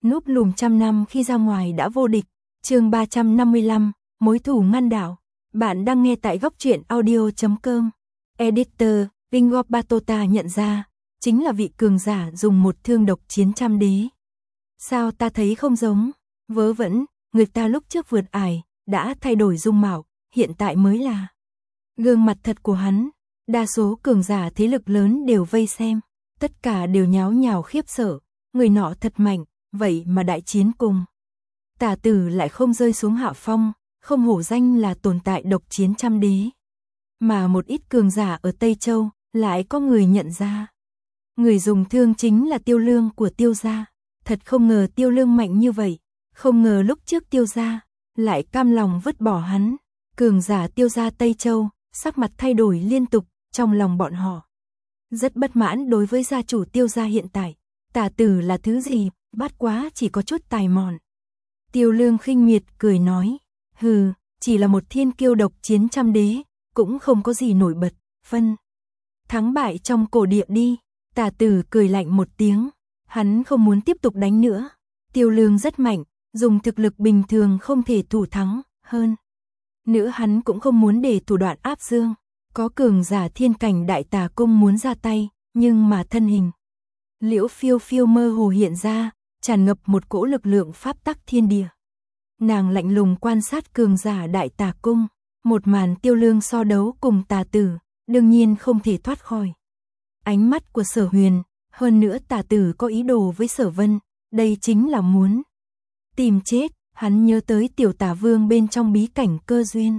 Núp lùm trăm năm khi ra ngoài đã vô địch. Chương 355, mối thù ngăn đảo. Bạn đang nghe tại góc truyện audio.com. Editor, Vingop Batota nhận ra, chính là vị cường giả dùng một thương độc chiến trăm đế. Sao ta thấy không giống? Vớ vẩn, người ta lúc trước vượt ải, đã thay đổi dung mạo, hiện tại mới là gương mặt thật của hắn. Đa số cường giả thế lực lớn đều vây xem, tất cả đều nháo nhào khiếp sợ, người nọ thật mạnh, vậy mà đại chiến cùng Tả Tử lại không rơi xuống hạ phong, không hổ danh là tồn tại độc chiến trăm đế. Mà một ít cường giả ở Tây Châu, lại có người nhận ra. Người dùng thương chính là Tiêu Lương của Tiêu gia. Thật không ngờ Tiêu Lương mạnh như vậy, không ngờ lúc trước Tiêu gia lại cam lòng vứt bỏ hắn. Cường giả Tiêu gia Tây Châu, sắc mặt thay đổi liên tục, trong lòng bọn họ rất bất mãn đối với gia chủ Tiêu gia hiện tại. Tả Tử là thứ gì, bát quá chỉ có chút tài mọn. Tiêu Lương khinh miệt cười nói, hừ, chỉ là một thiên kiêu độc chiến trăm đế, cũng không có gì nổi bật, phân thắng bại trong cổ địa đi. Tả Tử cười lạnh một tiếng, hắn không muốn tiếp tục đánh nữa. Tiêu Lương rất mạnh, dùng thực lực bình thường không thể thủ thắng, hơn nữa hắn cũng không muốn để thủ đoạn áp dương. Có cường giả thiên cảnh đại tà cung muốn ra tay, nhưng mà thân hình Liễu Phiêu Phiêu mơ hồ hiện ra, tràn ngập một cỗ lực lượng pháp tắc thiên địa. Nàng lạnh lùng quan sát cường giả đại tà cung, một màn Tiêu Lương so đấu cùng Tả Tử, đương nhiên không thể thoát khỏi ánh mắt của Sở Huyền. Hơn nữa Tả Tử có ý đồ với Sở Vân, đây chính là muốn tìm chết. Hắn nhớ tới tiểu Tả Vương bên trong bí cảnh cơ duyên.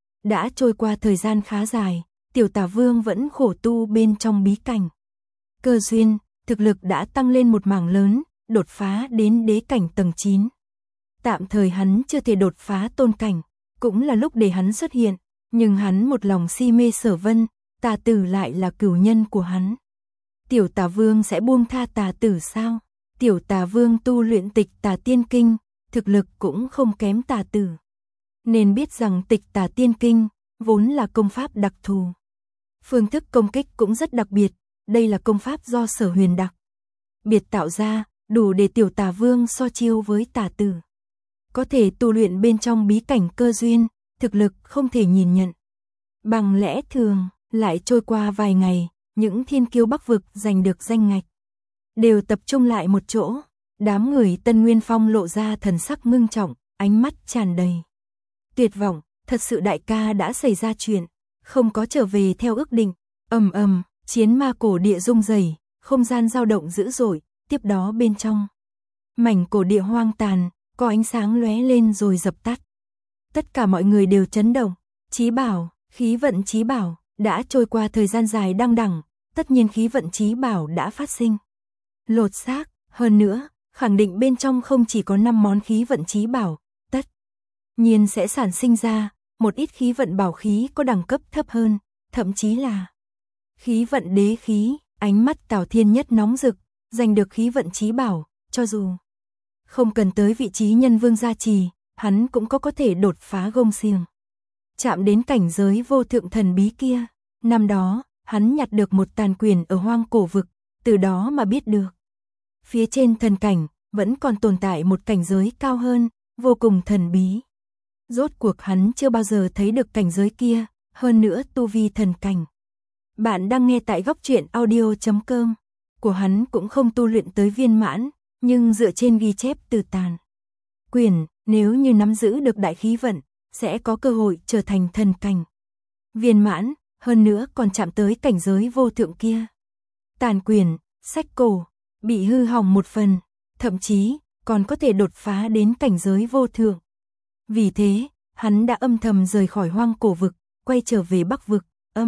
Đã trôi qua thời gian khá dài, tiểu Tả Vương vẫn khổ tu bên trong bí cảnh cơ duyên, thực lực đã tăng lên một mảng lớn, đột phá đến đế cảnh tầng 9. Tạm thời hắn chưa thể đột phá tôn cảnh, cũng là lúc để hắn xuất hiện, nhưng hắn một lòng si mê Sở Vân, Tả Tử lại là cửu nhân của hắn. Tiểu Tả Vương sẽ buông tha Tả Tử sao? Tiểu Tả Vương tu luyện Tịch Tà Tiên Kinh, thực lực cũng không kém Tả Tử. Nên biết rằng Tịch Tà Tiên Kinh vốn là công pháp đặc thù. Phương thức công kích cũng rất đặc biệt, đây là công pháp do Sở Huyền đặc biệt tạo ra, đủ để tiểu Tả Vương so chiêu với Tả Tử. Có thể tu luyện bên trong bí cảnh cơ duyên, thực lực không thể nhìn nhận. Bằng lẽ thường, lại trôi qua vài ngày, những thiên kiêu Bắc vực giành được danh ngạch đều tập trung lại một chỗ. Đám người Tân Nguyên Phong lộ ra thần sắc ngưng trọng, ánh mắt tràn đầy tuyệt vọng. Thật sự đại ca đã xảy ra chuyện, không có trở về theo ước định. Ầm ầm, chiến ma cổ địa rung rẩy, không gian dao động dữ dội. Tiếp đó bên trong mảnh cổ địa hoang tàn, có ánh sáng lóe lên rồi dập tắt. Tất cả mọi người đều chấn động. Chí bảo, khí vận chí bảo, đã trôi qua thời gian dài đăng đẳng, tất nhiên khí vận chí bảo đã phát sinh lột xác. Hơn nữa, khẳng định bên trong không chỉ có 5 món khí vận chí bảo, tất nhiên sẽ sản sinh ra một ít khí vận bảo khí có đẳng cấp thấp hơn, thậm chí là khí vận đế khí. Ánh mắt Tào Thiên Nhất nóng rực, giành được khí vận chí bảo, cho dù không cần tới vị trí nhân vương gia trì, hắn cũng có thể đột phá gông xiềng, chạm đến cảnh giới vô thượng thần bí kia. Năm đó, hắn nhặt được một tàn quyền ở hoang cổ vực, từ đó mà biết được phía trên thần cảnh vẫn còn tồn tại một cảnh giới cao hơn, vô cùng thần bí. Rốt cuộc hắn chưa bao giờ thấy được cảnh giới kia, hơn nữa tu vi thần cảnh. Bạn đang nghe tại góc truyện audio.com. Của hắn cũng không tu luyện tới viên mãn, nhưng dựa trên ghi chép từ tàn quyền, nếu như nắm giữ được đại khí vận, sẽ có cơ hội trở thành thần cảnh viên mãn, hơn nữa còn chạm tới cảnh giới vô thượng kia. Tàn quyền, sách cổ, bị hư hỏng một phần, thậm chí còn có thể đột phá đến cảnh giới vô thượng. Vì thế, hắn đã âm thầm rời khỏi hoang cổ vực, quay trở về Bắc vực,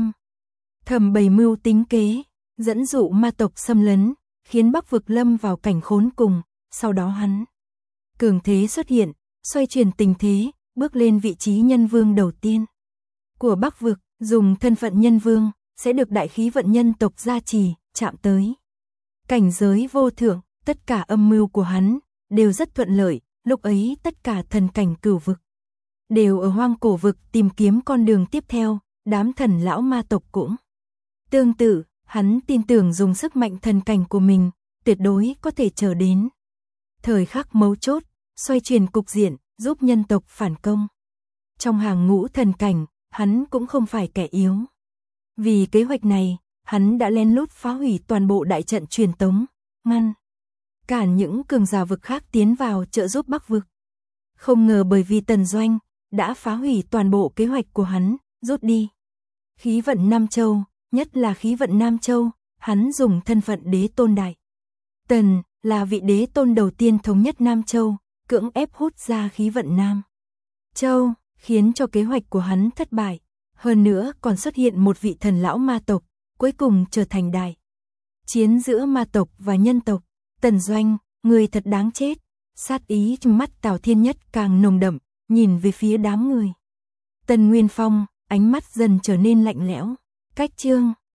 thầm bày mưu tính kế, dẫn dụ ma tộc xâm lấn, khiến Bắc vực lâm vào cảnh khốn cùng. Sau đó hắn cường thế xuất hiện, xoay chuyển tình thế, bước lên vị trí nhân vương đầu tiên của Bắc vực. Dùng thân phận nhân vương, sẽ được đại khí vận nhân tộc gia trì, chạm tới cảnh giới vô thượng. Tất cả âm mưu của hắn đều rất thuận lợi. Lúc ấy tất cả thần cảnh cửu vực đều ở hoang cổ vực tìm kiếm con đường tiếp theo. Đám thần lão ma tộc cũng tương tự. Hắn tin tưởng dùng sức mạnh thần cảnh của mình, tuyệt đối có thể chờ đến thời khắc mấu chốt, xoay chuyển cục diện, giúp nhân tộc phản công. Trong hàng ngũ thần cảnh, hắn cũng không phải kẻ yếu. Vì kế hoạch này, hắn đã lén lút phá hủy toàn bộ đại trận truyền tống, ngăn cản những cường giả vực khác tiến vào trợ giúp Bắc vực. Không ngờ bởi vì Tần Doanh đã phá hủy toàn bộ kế hoạch của hắn, rút đi khí vận Nam Châu, nhất là khí vận Nam Châu, hắn dùng thân phận đế tôn đại Tần, là vị đế tôn đầu tiên thống nhất Nam Châu, cưỡng ép hút ra khí vận Nam Châu, khiến cho kế hoạch của hắn thất bại. Hơn nữa còn xuất hiện một vị thần lão ma tộc, cuối cùng trở thành đại chiến giữa ma tộc và nhân tộc. Tần Doanh, người thật đáng chết. Sát ý trong mắt Tào Thiên Nhất càng nồng đậm, nhìn về phía đám người. Tần Nguyên Phong, ánh mắt dần trở nên lạnh lẽo. Cách chương